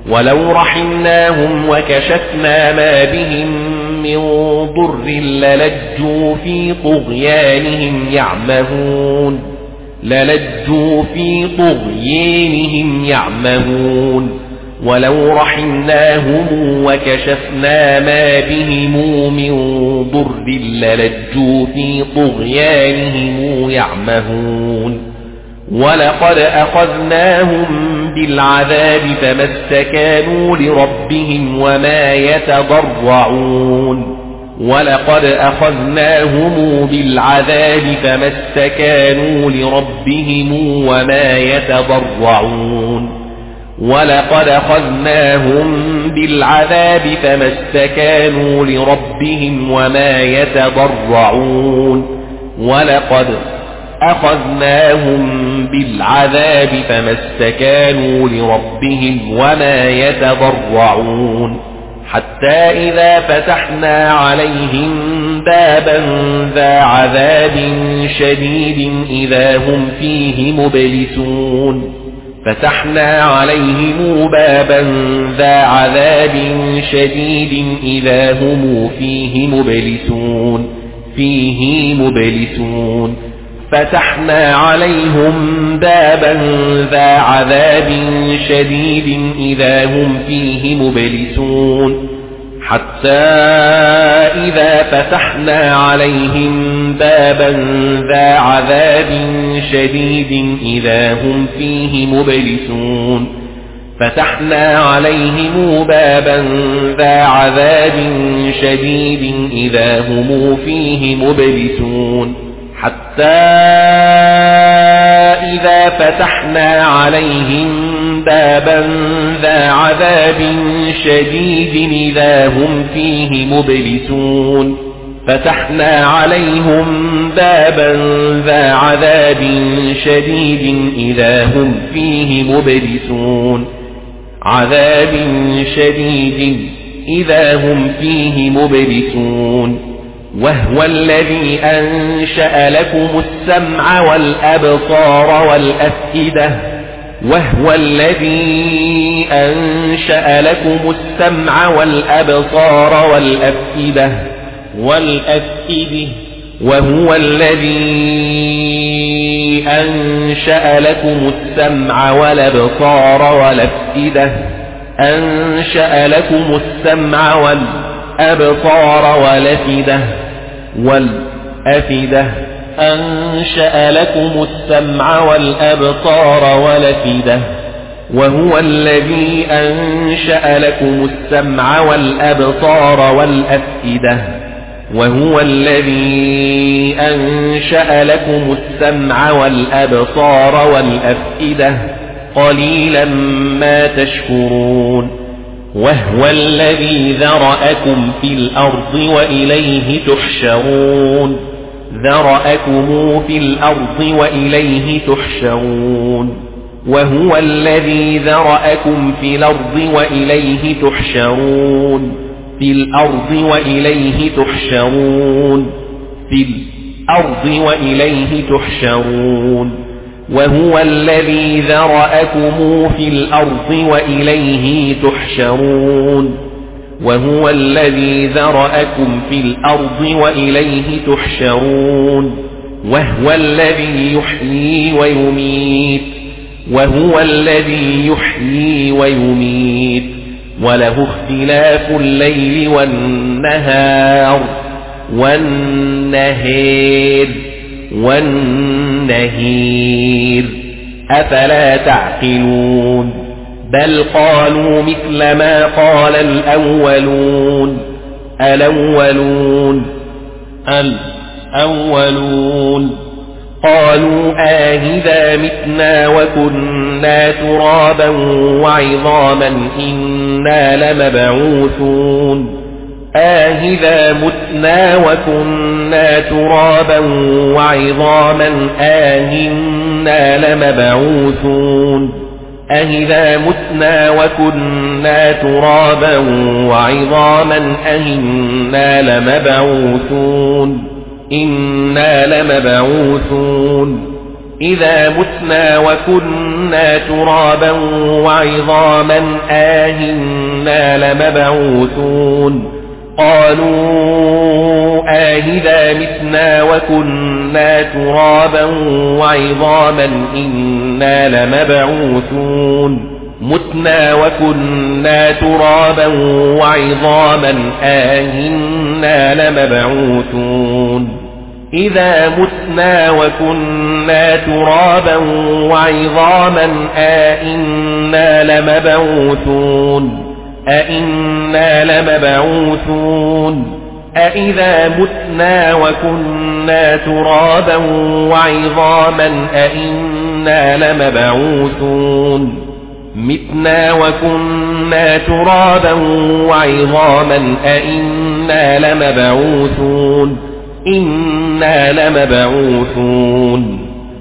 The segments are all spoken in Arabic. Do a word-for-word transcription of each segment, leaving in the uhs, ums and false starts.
ولو رحمناهم وكشفنا ما بهم من ضر للجوا في طغيانهم يعمهون للجوا في طغيانهم يعمهون ولو رحمناهم وكشفنا ما بهم من ضر للجوا في طغيانهم يعمهون ولقد أخذناهم بالعذاب فما استكانوا لربهم وما يتضرعون ولقد أخذناهم بالعذاب فما استكانوا لربهم وما يتضرعون ولقد أخذناهم بالعذاب فما استكانوا لربهم وما يتضرعون ولقد أخذناهم بالعذاب فما استكانوا لربهم وما يتضرعون حتى إذا فتحنا عليهم بابا ذا عذاب شديد إذا هم فيه مبلسون فتحنا عليهم بابا ذا عذاب شديد إذا هم فيه مبلسون فيه مبلسون فتحنا عليهم بابا ذا عذاب شديد إذا هم فيه مبلسون حتى إذا فتحنا عليهم بابا ذا عذاب شديد إذا هم فيه مبلسون فتحنا عليهم بابا ذا عذاب شديد إذا هم فيه مبلسون حتى إذا فتحنا عليهم بابا ذا عذاب شديد إذا هم فيه مبلسون فتحنا عليهم بابا ذا عذاب شديد إذا هم فيه مبلسون عذاب شديد إذا هم فيه مبلسون وهو الذي أنشأ لكم السمع والأبصار والأفئدة وهو الذي أنشأ لكم السمع والأبصار والأفئدة والأفئدة وهو الذي أنشأ لكم السمع والأبصار والأفئدة أنشأ لكم السمع والأبصار والأفئدة والأفئدة أنشأ لكم السمع والأبصار والأفئدة وهو الذي أنشأ لكم السمع والأبصار والأفئدة وهو الذي أنشأ لكم السمع والأبصار والأفئدة قليلا ما تشكرون وهو الذي ذرأكم في الأرض وإليه تحشرون ذرأكم في الأرض وإليه تحشرون وهو الذي ذرأكم في الأرض وإليه تحشرون في الأرض وإليه تحشرون في الأرض وإليه تحشرون وهو الذي ذرأكم في الأرض وإليه تحشرون وهو الذي ذرأكم في الأرض وإليه تحشرون وهو الذي يحيي ويميت وهو الذي يحيي ويميت وله اختلاف الليل والنهار والنهير والنهير أفلا تعقلون بل قالوا مثل ما قال الأولون الأولون الأولون قالوا آهذا متنا وكنا ترابا وعظاما إنا لمبعوثون آهذا متنا وكنا ترابا وعظاما آهنا لمبعوثون أهذا متنا وكنا ترابا وعظاما أهنا لمبعوثون إنا لمبعوثون إذا متنا وكنا ترابا وعظاما آهنا لمبعوثون قالوا آهذا متنا وكنا ترابا وعظاما إنا لمبعوثون متنا وكنا ترابا وعظاما آهنا لمبعوثون إذا متنا وكنا ترابا وعظاما آئنا لمبعوثون أئنا لمبعوثون أئذا متنا وكنا ترابا وعظاما أئنا لمبعوثون متنا وكنا ترابا وعظاما أئنا لمبعوثون إنا لمبعوثون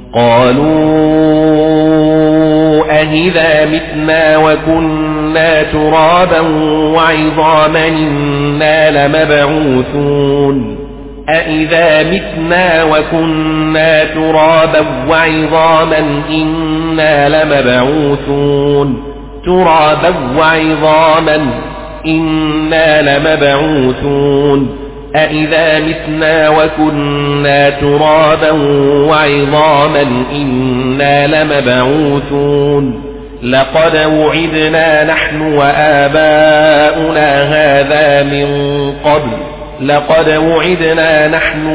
قالوا أهذا متنا وكنا ترابا وعظاما إنا لمبعوثون أئذا متنا وكنا ترابا وعظاما إنا لمبعوثون ترابا وعظاما إنا لمبعوثون أئذا متنا وكنا ترابا وعظاما إنا لمبعوثون لقد وعدنا نحن وآباؤنا هذا من قبل لقد وعدنا نحن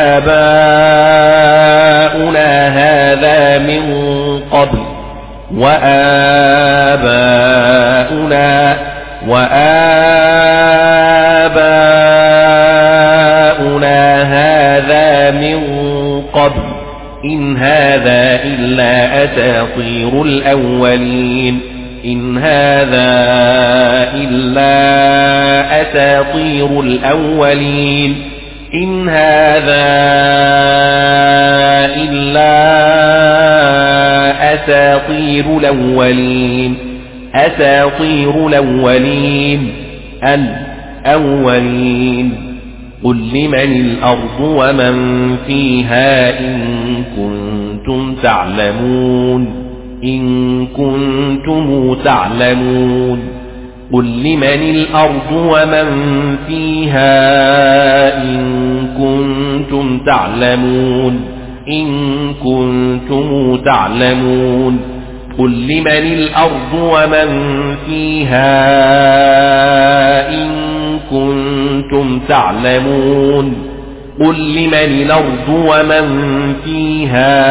وآباؤنا هذا من قبل وآباؤنا وآباؤنا هذا من قبل إن هذا إلا أساطير الأولين إن هذا إلا أساطير الأولين إن هذا إلا أساطير الأولين أساطير الأولين الأولين قل لمن الأرض ومن فيها إن كنتم تعلمون إن كنتم تعلمون قل لمن الأرض ومن فيها إن كنتم تعلمون إن كنتم تعلمون قل لمن الأرض ومن فيها إن كنتم تعلمون قل لمن الأرض ومن فيها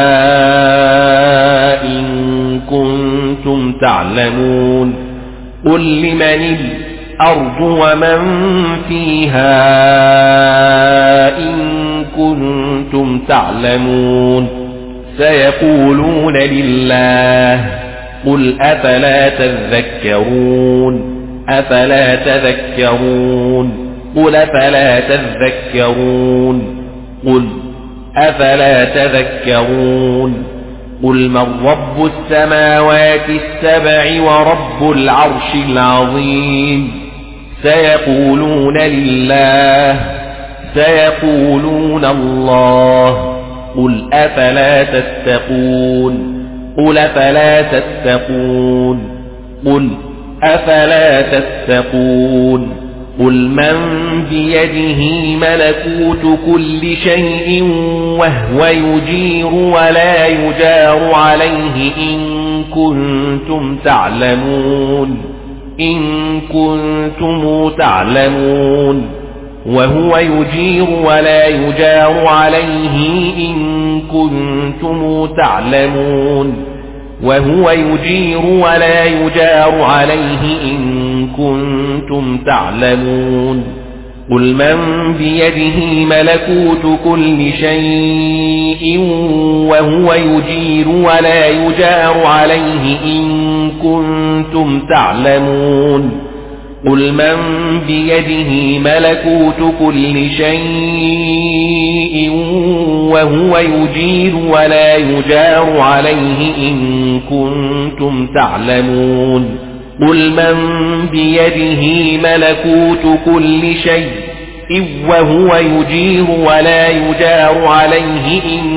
إن كنتم تعلمون قل لمن الأرض ومن فيها إن كنتم تعلمون سيقولون لله قل أفلا تذكرون أفلا تذكرون قل أفلا تذكرون قل أفلا تذكرون قل من رب السماوات السبع ورب العرش العظيم سيقولون لله سيقولون الله قل أفلا تتقون قل أفلا تتقون قل أفلا تتقون قل من بيده ملكوت كل شيء وهو يجير ولا يجار عليه إن كنتم تعلمون إن كنتم تعلمون وهو يجير ولا يجار عليه إن كنتم تعلمون وهو يجير ولا يجار عليه إن كنتم تعلمون قل من بيده ملكوت كل شيء وهو يجير ولا يجار عليه إن كنتم تعلمون قل من بيده ملكوت كل شيء وهو يجير ولا يجار عليه إن كنتم تعلمون قل من بيده ملكوت كل شيء وهو يجير ولا يجار عليه إن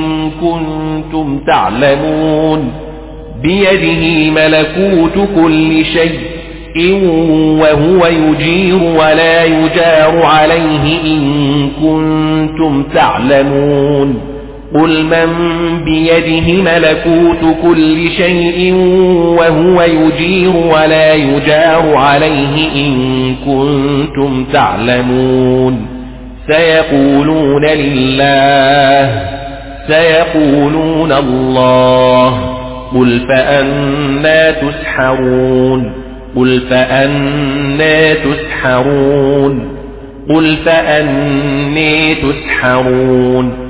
كنتم تعلمون بيده ملكوت كل شيء وهو يجير ولا يجار عليه إن كنتم تعلمون قل من بيده ملكوت كل شيء وهو يجير ولا يجار عليه إن كنتم تعلمون سيقولون لله سيقولون الله قل فأنا تسحرون قل فأنا تسحرون قل فأني تسحرون